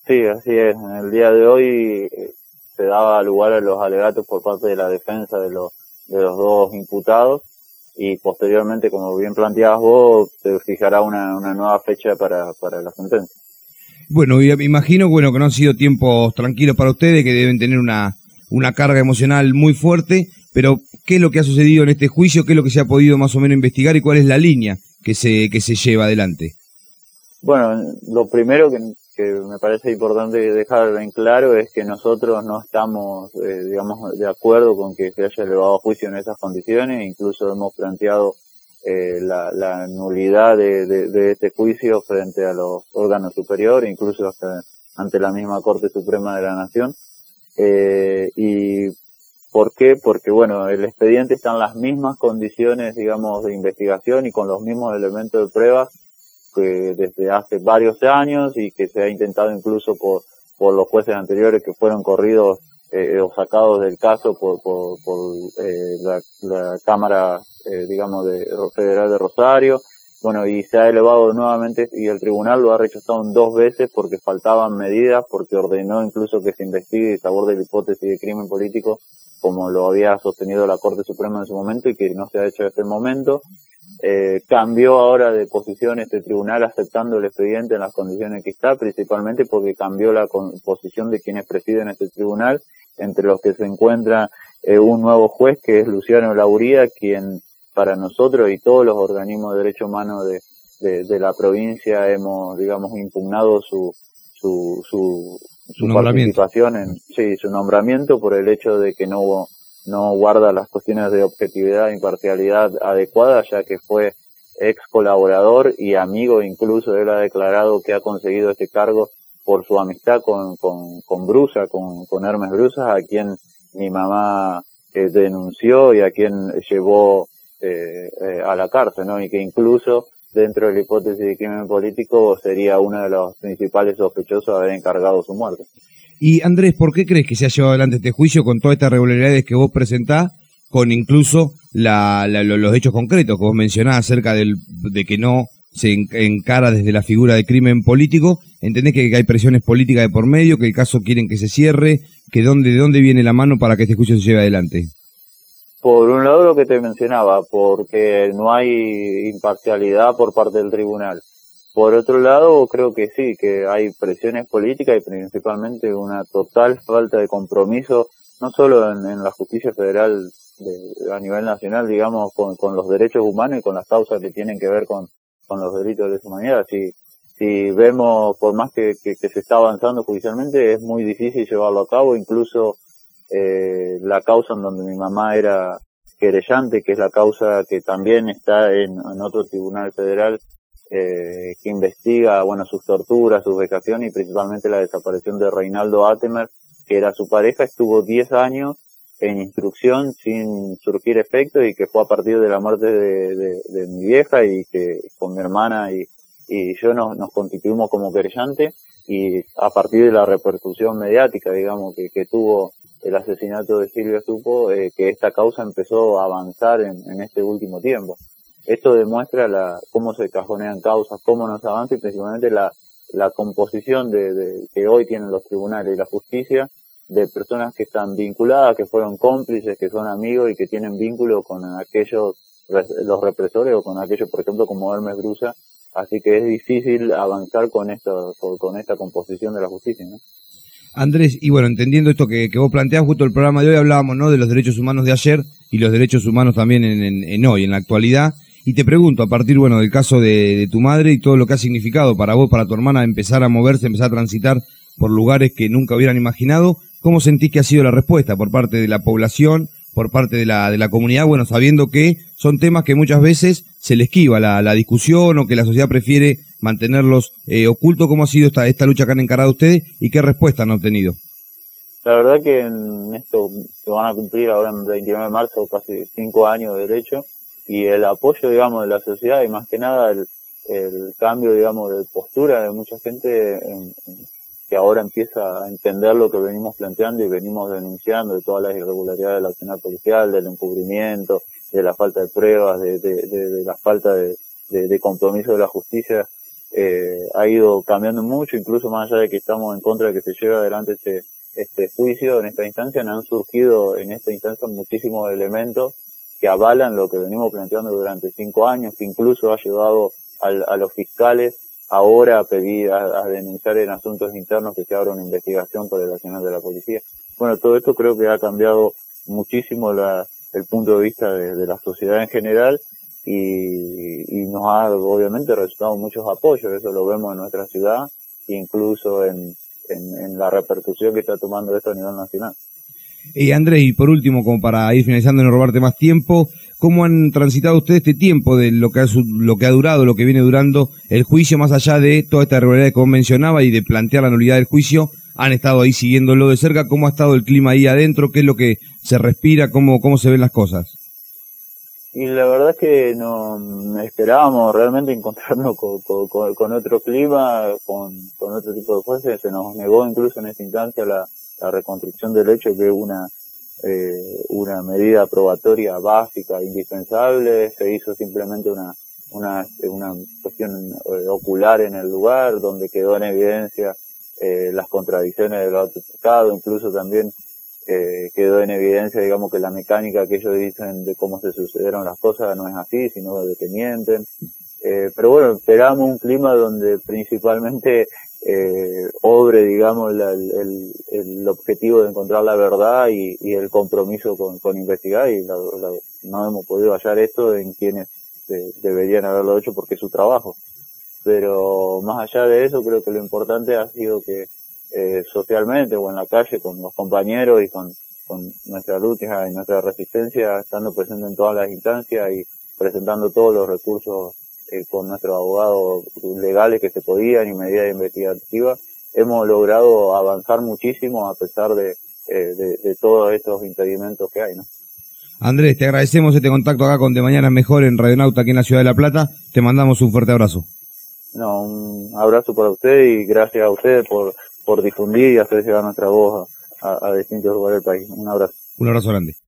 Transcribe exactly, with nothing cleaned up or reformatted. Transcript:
Sí, así es. En el día de hoy eh, se daba lugar a los alegatos por parte de la defensa de los, de los dos imputados y posteriormente, como bien planteabas vos, se fijará una, una nueva fecha para, para la sentencia. Bueno, y me imagino bueno, que no han sido tiempos tranquilos para ustedes, que deben tener una, una carga emocional muy fuerte, pero ¿qué es lo que ha sucedido en este juicio? ¿Qué es lo que se ha podido más o menos investigar y cuál es la línea que se, que se lleva adelante? Bueno, lo primero que, que me parece importante dejar en claro es que nosotros no estamos, eh, digamos, de acuerdo con que se haya elevado a juicio en esas condiciones. Incluso hemos planteado eh, la, la nulidad de, de, de este juicio frente a los órganos superiores, incluso hasta ante la misma Corte Suprema de la Nación. Eh, y ¿por qué? Porque, bueno, el expediente está en las mismas condiciones, digamos, de investigación y con los mismos elementos de prueba que desde hace varios años y que se ha intentado incluso por, por los jueces anteriores que fueron corridos eh, o sacados del caso por, por, por eh, la, la Cámara, eh, digamos, de Federal de Rosario. Bueno, y se ha elevado nuevamente y el tribunal lo ha rechazado dos veces porque faltaban medidas, porque ordenó incluso que se investigue y se aborde la hipótesis de crimen político como lo había sostenido la Corte Suprema en su momento y que no se ha hecho hasta el momento. Eh, cambió ahora de posición este tribunal aceptando el expediente en las condiciones que está, principalmente porque cambió la posición de quienes presiden este tribunal, entre los que se encuentra eh, un nuevo juez que es Luciano Lauría, quien para nosotros y todos los organismos de derechos humanos de, de, de la provincia hemos, digamos, impugnado su su su, su participación en sí su nombramiento por el hecho de que no hubo no guarda las cuestiones de objetividad e imparcialidad adecuadas, ya que fue ex colaborador y amigo, incluso él ha declarado que ha conseguido este cargo por su amistad con con, con Brusa, con, con Hermes Brusa, a quien mi mamá eh, denunció y a quien llevó eh, eh, a la cárcel, ¿no? Y que incluso dentro de la hipótesis de crimen político sería uno de los principales sospechosos de haber encargado su muerte. Y Andrés, ¿por qué crees que se ha llevado adelante este juicio con todas estas irregularidades que vos presentás, con incluso la, la, los hechos concretos que vos mencionás acerca del, de que no se encara desde la figura de crimen político? ¿Entendés que hay presiones políticas de por medio, que el caso quieren que se cierre, que dónde, de dónde viene la mano para que este juicio se lleve adelante? Por un lado lo que te mencionaba, porque no hay imparcialidad por parte del tribunal. Por otro lado, creo que sí, que hay presiones políticas y principalmente una total falta de compromiso, no solo en, en la justicia federal de, a nivel nacional, digamos, con, con los derechos humanos y con las causas que tienen que ver con, con los delitos de lesa humanidad. Si, si vemos, por más que, que, que se está avanzando judicialmente, es muy difícil llevarlo a cabo, incluso eh, la causa en donde mi mamá era querellante, que es la causa que también está en, en otro tribunal federal, Eh, que investiga, bueno, sus torturas, sus vejaciones y principalmente la desaparición de Reinaldo Attemer, que era su pareja, estuvo diez años en instrucción sin surgir efecto y que fue a partir de la muerte de, de, de mi vieja y que con mi hermana y, y yo nos, nos constituimos como querellantes y a partir de la repercusión mediática, digamos, que, que tuvo el asesinato de Silvia Supo, eh, que esta causa empezó a avanzar en, en este último tiempo. Esto demuestra la, cómo se cajonean causas, cómo nos avanza y principalmente la, la composición de, de, que hoy tienen los tribunales y la justicia de personas que están vinculadas, que fueron cómplices, que son amigos y que tienen vínculo con aquellos, los represores o con aquellos, por ejemplo, como Hermes Brusa. Así que es difícil avanzar con esto, con esta composición de la justicia, ¿no? Andrés, y bueno, entendiendo esto que, que vos planteás, justo el programa de hoy hablábamos, ¿no?, de los derechos humanos de ayer y los derechos humanos también en, en, en hoy, en la actualidad. Y te pregunto, a partir, bueno, del caso de, de tu madre y todo lo que ha significado para vos, para tu hermana, empezar a moverse, empezar a transitar por lugares que nunca hubieran imaginado, ¿cómo sentís que ha sido la respuesta por parte de la población, por parte de la de la comunidad? Bueno, sabiendo que son temas que muchas veces se le esquiva la, la discusión o que la sociedad prefiere mantenerlos eh, ocultos. ¿Cómo ha sido esta, esta lucha que han encarado ustedes y qué respuesta han obtenido? La verdad que en esto se van a cumplir ahora en veintinueve de marzo casi cinco años de derecho. Y el apoyo, digamos, de la sociedad y más que nada el, el cambio, digamos, de postura de mucha gente en, en, que ahora empieza a entender lo que venimos planteando y venimos denunciando de todas las irregularidades del accionar policial, del encubrimiento, de la falta de pruebas, de, de, de, de la falta de, de, de compromiso de la justicia. eh, ha ido cambiando mucho, incluso más allá de que estamos en contra de que se lleve adelante este, este juicio en esta instancia, han surgido en esta instancia muchísimos elementos que avalan lo que venimos planteando durante cinco años, que incluso ha llevado al, a los fiscales ahora a pedir, a, a denunciar en asuntos internos que se abra una investigación por el accionar de la policía. Bueno, todo esto creo que ha cambiado muchísimo la, el punto de vista de, de la sociedad en general y, y nos ha obviamente resultado muchos apoyos, eso lo vemos en nuestra ciudad, incluso en, en, en la repercusión que está tomando esto a nivel nacional. Y Andrés, y por último, como para ir finalizando y no robarte más tiempo, ¿cómo han transitado ustedes este tiempo de lo que ha, lo que ha durado, lo que viene durando el juicio, más allá de toda esta irregularidad que vos mencionaba y de plantear la nulidad del juicio? Han estado ahí siguiéndolo de cerca. ¿Cómo ha estado el clima ahí adentro? ¿Qué es lo que se respira? ¿Cómo, cómo se ven las cosas? Y la verdad es que no esperábamos realmente encontrarnos con, con, con otro clima, con, con otro tipo de cosas. Se nos negó incluso en esta instancia la, la reconstrucción del hecho, que es una, eh, una medida probatoria básica, indispensable. Se hizo simplemente una, una, una cuestión ocular en el lugar, donde quedó en evidencia eh, las contradicciones del autotestado, incluso también Eh, quedó en evidencia, digamos, que la mecánica que ellos dicen de cómo se sucedieron las cosas no es así, sino de que mienten. Eh, pero bueno, esperamos un clima donde principalmente eh, obre, digamos, la, el, el objetivo de encontrar la verdad y, y el compromiso con, con investigar, y la, la, no hemos podido hallar esto en quienes eh, deberían haberlo hecho porque es su trabajo. Pero más allá de eso, creo que lo importante ha sido que Eh, socialmente o en la calle con los compañeros y con, con nuestra lucha y nuestra resistencia, estando presente en todas las instancias y presentando todos los recursos eh, con nuestros abogados legales que se podían y medidas investigativas, hemos logrado avanzar muchísimo a pesar de, eh, de, de todos estos impedimentos que hay, ¿no? Andrés, te agradecemos este contacto acá con De Mañana Mejor en Radionauta aquí en la Ciudad de La Plata. Te mandamos un fuerte abrazo. No, un abrazo para usted y gracias a ustedes por por difundir y hacer llegar nuestra voz a, a, a distintos lugares del país. Un abrazo. Un abrazo grande.